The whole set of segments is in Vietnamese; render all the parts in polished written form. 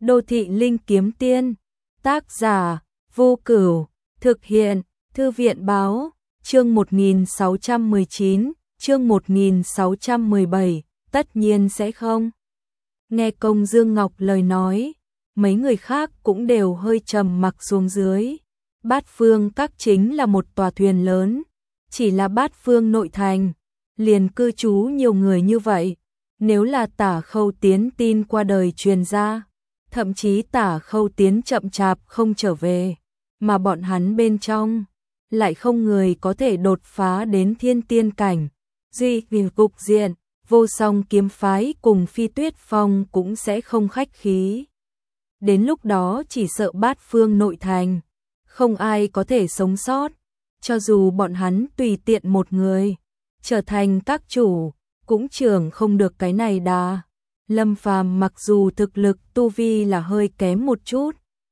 Đô thị linh kiếm tiên, tác giả, Vô Cửu, thực hiện, Thư viện báo, chương 1619, chương 1617, tất nhiên sẽ không. Nghe Công Dương Ngọc lời nói, mấy người khác cũng đều hơi trầm mặc xuống dưới. Bát Phương Các chính là một tòa thuyền lớn, chỉ là Bát Phương nội thành, liền cư trú nhiều người như vậy. Nếu là Tả Khâu Tiến tin qua đời truyền ra, thậm chí Tả Khâu Tiến chậm chạp không trở về, mà bọn hắn bên trong lại không người có thể đột phá đến thiên tiên cảnh. Duy vì cục diện, Vô Song kiếm phái cùng Phi Tuyết Phong cũng sẽ không khách khí. Đến lúc đó chỉ sợ Bát Phương nội thành, không ai có thể sống sót, cho dù bọn hắn tùy tiện một người trở thành các chủ, cũng trưởng không được cái này đà. Lâm Phàm mặc dù thực lực tu vi là hơi kém một chút,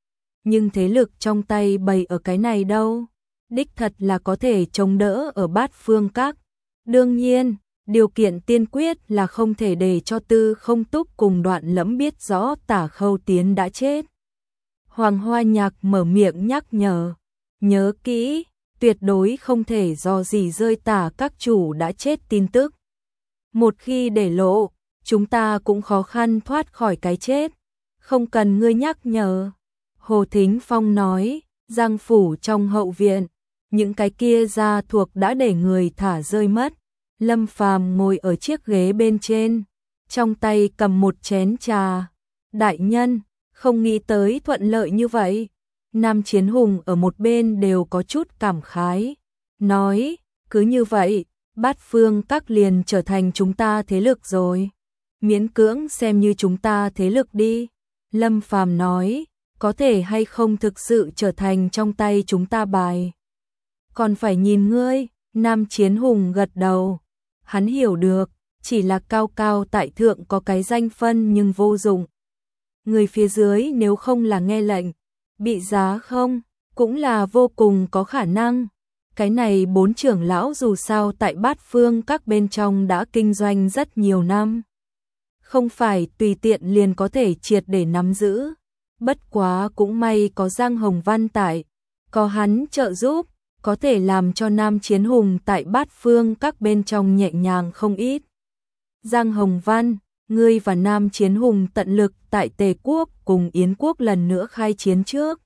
nhưng thế lực trong tay bày ở cái này đâu, đích thật là có thể chống đỡ ở Bát Phương Các. Đương nhiên, điều kiện tiên quyết là không thể để cho Tư Không Túc cùng Đoạn Lẫm biết rõ Tả Khâu Tiến đã chết. Hoàng Hoa Nhạc mở miệng nhắc nhở, nhớ kỹ, tuyệt đối không thể do gì rơi Tả các chủ đã chết tin tức. Một khi để lộ, chúng ta cũng khó khăn thoát khỏi cái chết, không cần ngươi nhắc nhở. Hồ Thính Phong nói, Giang phủ trong hậu viện, những cái kia gia thuộc đã để người thả rơi mất. Lâm Phàm ngồi ở chiếc ghế bên trên, trong tay cầm một chén trà. Đại nhân, không nghĩ tới thuận lợi như vậy. Nam Chiến Hùng ở một bên đều có chút cảm khái, nói, cứ như vậy, Bát Phương Các liền trở thành chúng ta thế lực rồi. Miễn cưỡng xem như chúng ta thế lực đi. Lâm Phàm nói, có thể hay không thực sự trở thành trong tay chúng ta bài, còn phải nhìn ngươi. Nam Chiến Hùng gật đầu, hắn hiểu được, chỉ là cao cao tại thượng có cái danh phân nhưng vô dụng. Người phía dưới nếu không là nghe lệnh, bị giá không, cũng là vô cùng có khả năng. Cái này bốn trưởng lão dù sao tại Bát Phương Các bên trong đã kinh doanh rất nhiều năm, không phải tùy tiện liền có thể triệt để nắm giữ. Bất quá cũng may có Giang Hồng Văn tại, có hắn trợ giúp, có thể làm cho Nam Chiến Hùng tại Bát Phương Các bên trong nhẹ nhàng không ít. Giang Hồng Văn, ngươi và Nam Chiến Hùng tận lực tại Tề Quốc cùng Yến Quốc lần nữa khai chiến trước,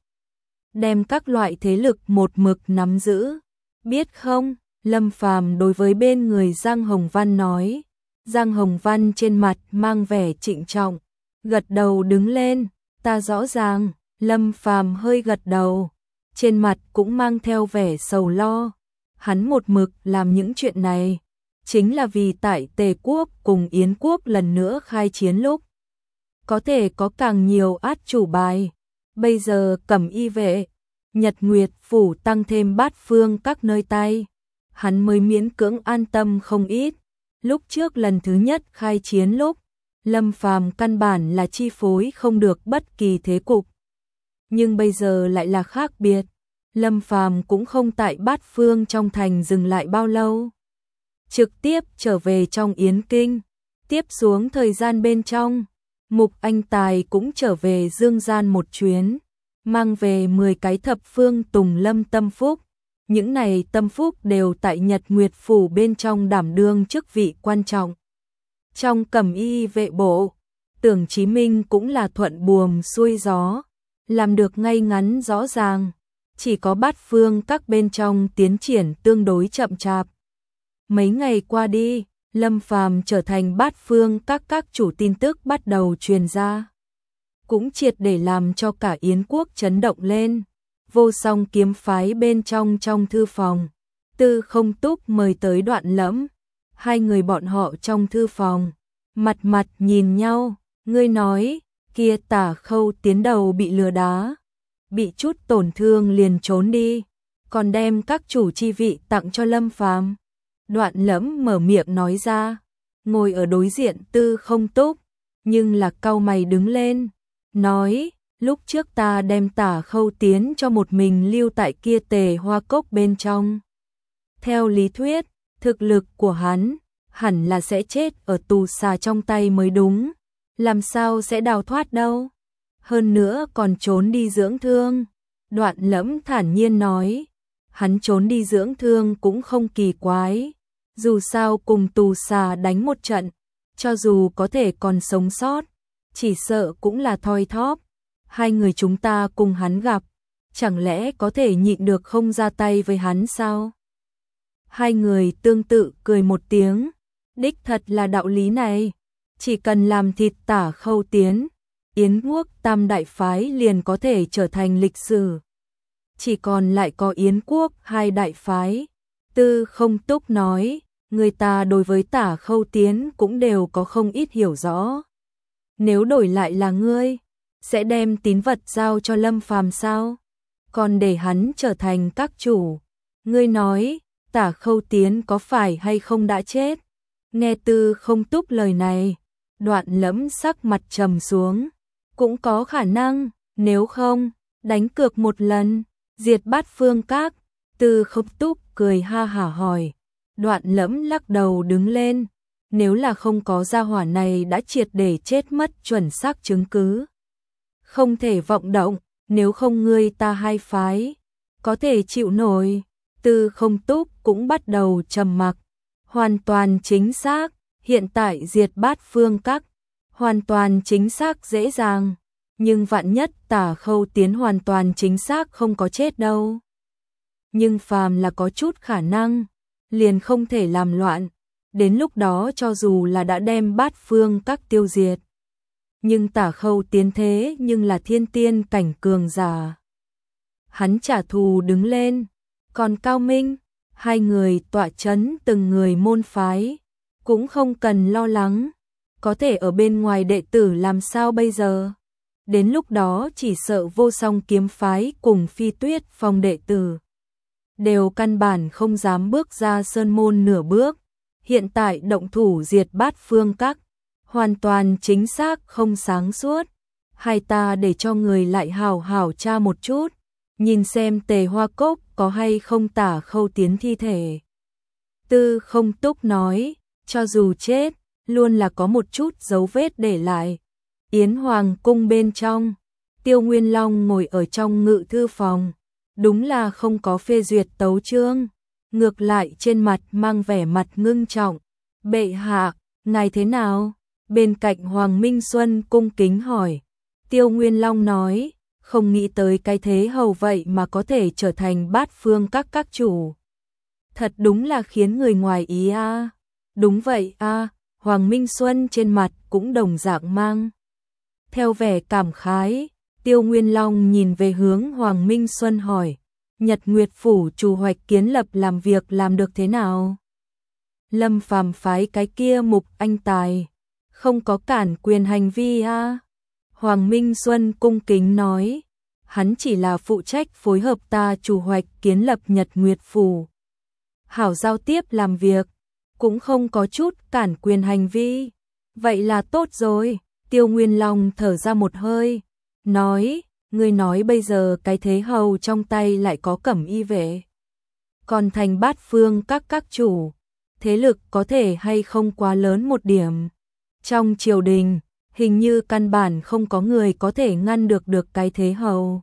đem các loại thế lực một mực nắm giữ, biết không? Lâm Phàm đối với bên người Giang Hồng Văn nói. Giang Hồng Văn trên mặt mang vẻ trịnh trọng, gật đầu đứng lên, ta rõ ràng. Lâm Phàm hơi gật đầu, trên mặt cũng mang theo vẻ sầu lo. Hắn một mực làm những chuyện này, chính là vì tại Tề Quốc cùng Yến Quốc lần nữa khai chiến lúc, có thể có càng nhiều át chủ bài. Bây giờ Cẩm Y vệ, Nhật Nguyệt phủ tăng thêm Bát Phương Các nơi tay, hắn mới miễn cưỡng an tâm không ít. Lúc trước lần thứ nhất khai chiến lúc, Lâm Phàm căn bản là chi phối không được bất kỳ thế cục. Nhưng bây giờ lại là khác biệt. Lâm Phàm cũng không tại Bát Phương trong thành dừng lại bao lâu, trực tiếp trở về trong Yến Kinh. Tiếp xuống thời gian bên trong, Mục Anh Tài cũng trở về Dương Gian một chuyến, mang về 10 cái thập phương tùng lâm tâm phúc. Những này tâm phúc đều tại Nhật Nguyệt phủ bên trong đảm đương chức vị quan trọng. Trong Cẩm Y vệ bộ, Tưởng Chí Minh cũng là thuận buồm xuôi gió, làm được ngay ngắn rõ ràng. Chỉ có Bát Phương Các bên trong tiến triển tương đối chậm chạp. Mấy ngày qua đi, Lâm Phàm trở thành Bát Phương các chủ tin tức bắt đầu truyền ra, cũng triệt để làm cho cả Yến Quốc chấn động lên. Vô Song kiếm phái bên trong thư phòng, Tư Không Túc mời tới Đoạn Lẫm. Hai người bọn họ trong thư phòng, mặt mặt nhìn nhau. Ngươi nói, kia Tả Khâu Tiến đầu bị lừa đá, bị chút tổn thương liền trốn đi, còn đem các chủ chi vị tặng cho Lâm Phàm. Đoạn Lẫm mở miệng nói ra, ngồi ở đối diện Tư Không Túc, nhưng là cau mày đứng lên, nói, lúc trước ta đem Tả Khâu Tiến cho một mình lưu tại kia Tề Hoa Cốc bên trong. Theo lý thuyết, thực lực của hắn hẳn là sẽ chết ở tù xà trong tay mới đúng, làm sao sẽ đào thoát đâu. hơn nữa còn trốn đi dưỡng thương. Đoạn Lẫm thản nhiên nói, hắn trốn đi dưỡng thương cũng không kỳ quái, dù sao cùng tù xà đánh một trận, cho dù có thể còn sống sót, chỉ sợ cũng là thoi thóp. Hai người chúng ta cùng hắn gặp, chẳng lẽ có thể nhịn được không ra tay với hắn sao? Hai người tương tự cười một tiếng, đích thật là đạo lý này, chỉ cần làm thịt Tả Khâu Tiến, Yến Quốc Tam đại phái liền có thể trở thành lịch sử. Chỉ còn lại có Yến Quốc hai đại phái. Tư Không Túc nói, người ta đối với Tả Khâu Tiến cũng đều có không ít hiểu rõ. Nếu đổi lại là ngươi, sẽ đem tín vật giao cho Lâm Phàm sao? Còn để hắn trở thành các chủ. Ngươi nói, Tả Khâu Tiến có phải hay không đã chết? Nghe Tư Không Túc lời này, Đoạn Lẫm sắc mặt trầm xuống. Cũng có khả năng, nếu không, đánh cược một lần, diệt Bát Phương Các. Tư Không Túc cười ha hả hỏi. Đoạn Lẫm lắc đầu đứng lên, nếu là không có gia hỏa này đã triệt để chết mất chuẩn xác chứng cứ. Không thể vọng động, nếu không ngươi ta hai phái, có thể chịu nổi. Tư Không Túc cũng bắt đầu trầm mặc. Hoàn toàn chính xác, hiện tại diệt Bát Phương Các, hoàn toàn chính xác dễ dàng. Nhưng vạn nhất Tả Khâu Tiến hoàn toàn chính xác không có chết đâu. Nhưng phàm là có chút khả năng, liền không thể làm loạn. Đến lúc đó cho dù là đã đem Bát Phương Các tiêu diệt, nhưng Tả Khâu Tiến thế nhưng là thiên tiên cảnh cường giả. Hắn trả thù đứng lên, còn Cao Minh, hai người tọa chấn từng người môn phái, cũng không cần lo lắng, có thể ở bên ngoài đệ tử làm sao bây giờ? Đến lúc đó chỉ sợ Vô Song kiếm phái cùng Phi Tuyết Phong đệ tử đều căn bản không dám bước ra sơn môn nửa bước. Hiện tại động thủ diệt Bát Phương Các, hoàn toàn chính xác không sáng suốt. Hai ta để cho người lại hào hào tra một chút, nhìn xem Tề Hoa Cốc có hay không Tả Khâu Tiến thi thể. Tư Không Túc nói, cho dù chết, luôn là có một chút dấu vết để lại. Yến Hoàng cung bên trong, Tiêu Nguyên Long ngồi ở trong ngự thư phòng, đúng là không có phê duyệt tấu chương, ngược lại trên mặt mang vẻ mặt ngưng trọng. Bệ hạ, ngài thế nào? Bên cạnh Hoàng Minh Xuân cung kính hỏi. Tiêu Nguyên Long nói, không nghĩ tới cái thế hầu vậy mà có thể trở thành Bát Phương các chủ. Thật đúng là khiến người ngoài ý a. Đúng vậy a. Hoàng Minh Xuân trên mặt cũng đồng dạng mang theo vẻ cảm khái. Tiêu Nguyên Long nhìn về hướng Hoàng Minh Xuân hỏi, Nhật Nguyệt Phủ chủ Hoạch Kiến Lập làm việc làm được thế nào? Lâm Phàm phái cái kia Mục Anh Tài, không có cản quyền hành vi a. Hoàng Minh Xuân cung kính nói, hắn chỉ là phụ trách phối hợp ta chủ Hoạch Kiến Lập Nhật Nguyệt Phủ. Hảo giao tiếp làm việc, cũng không có chút cản quyền hành vi. Vậy là tốt rồi. Tiêu Nguyên Long thở ra một hơi, nói, ngươi nói bây giờ cái thế hầu trong tay lại có Cẩm Y vệ, còn thành Bát Phương các chủ, thế lực có thể hay không quá lớn một điểm. Trong triều đình, hình như căn bản không có người có thể ngăn được cái thế hầu.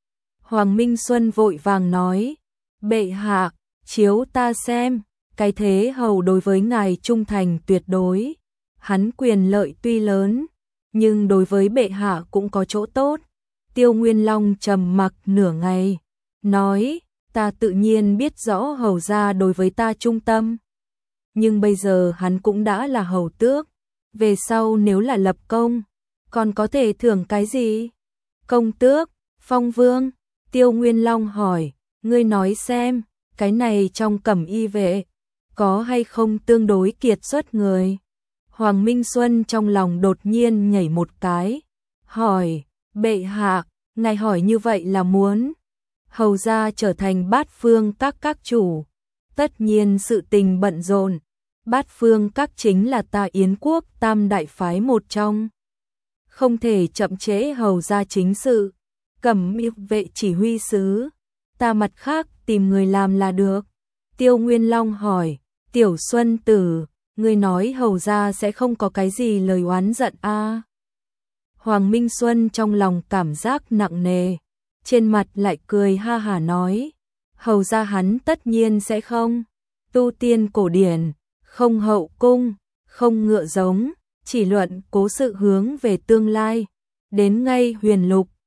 Hoàng Minh Xuân vội vàng nói, bệ hạ, chiếu ta xem, cái thế hầu đối với ngài trung thành tuyệt đối, hắn quyền lợi tuy lớn, nhưng đối với bệ hạ cũng có chỗ tốt. Tiêu Nguyên Long trầm mặc nửa ngày, nói, ta tự nhiên biết rõ hầu gia đối với ta trung tâm, nhưng bây giờ hắn cũng đã là hầu tước, về sau nếu là lập công, còn có thể thưởng cái gì? Công tước, phong vương? Tiêu Nguyên Long hỏi, ngươi nói xem, cái này trong Cẩm Y vệ, có hay không tương đối kiệt xuất người? Hoàng Minh Xuân trong lòng đột nhiên nhảy một cái, hỏi, bệ hạ, ngài hỏi như vậy là muốn hầu gia trở thành Bát Phương các chủ. Tất nhiên sự tình bận rộn, Bát Phương các chính là ta Yến Quốc Tam đại phái một trong, không thể chậm trễ hầu gia chính sự. Cẩm Y vệ chỉ huy sứ, ta mặt khác tìm người làm là được. Tiêu Nguyên Long hỏi, Tiểu Xuân Tử, ngươi nói hầu gia sẽ không có cái gì lời oán giận a? Hoàng Minh Xuân trong lòng cảm giác nặng nề, trên mặt lại cười ha hả nói, hầu ra hắn tất nhiên sẽ không tu tiên cổ điển, không hậu cung, không ngựa giống, chỉ luận cố sự hướng về tương lai, đến ngay huyền lục,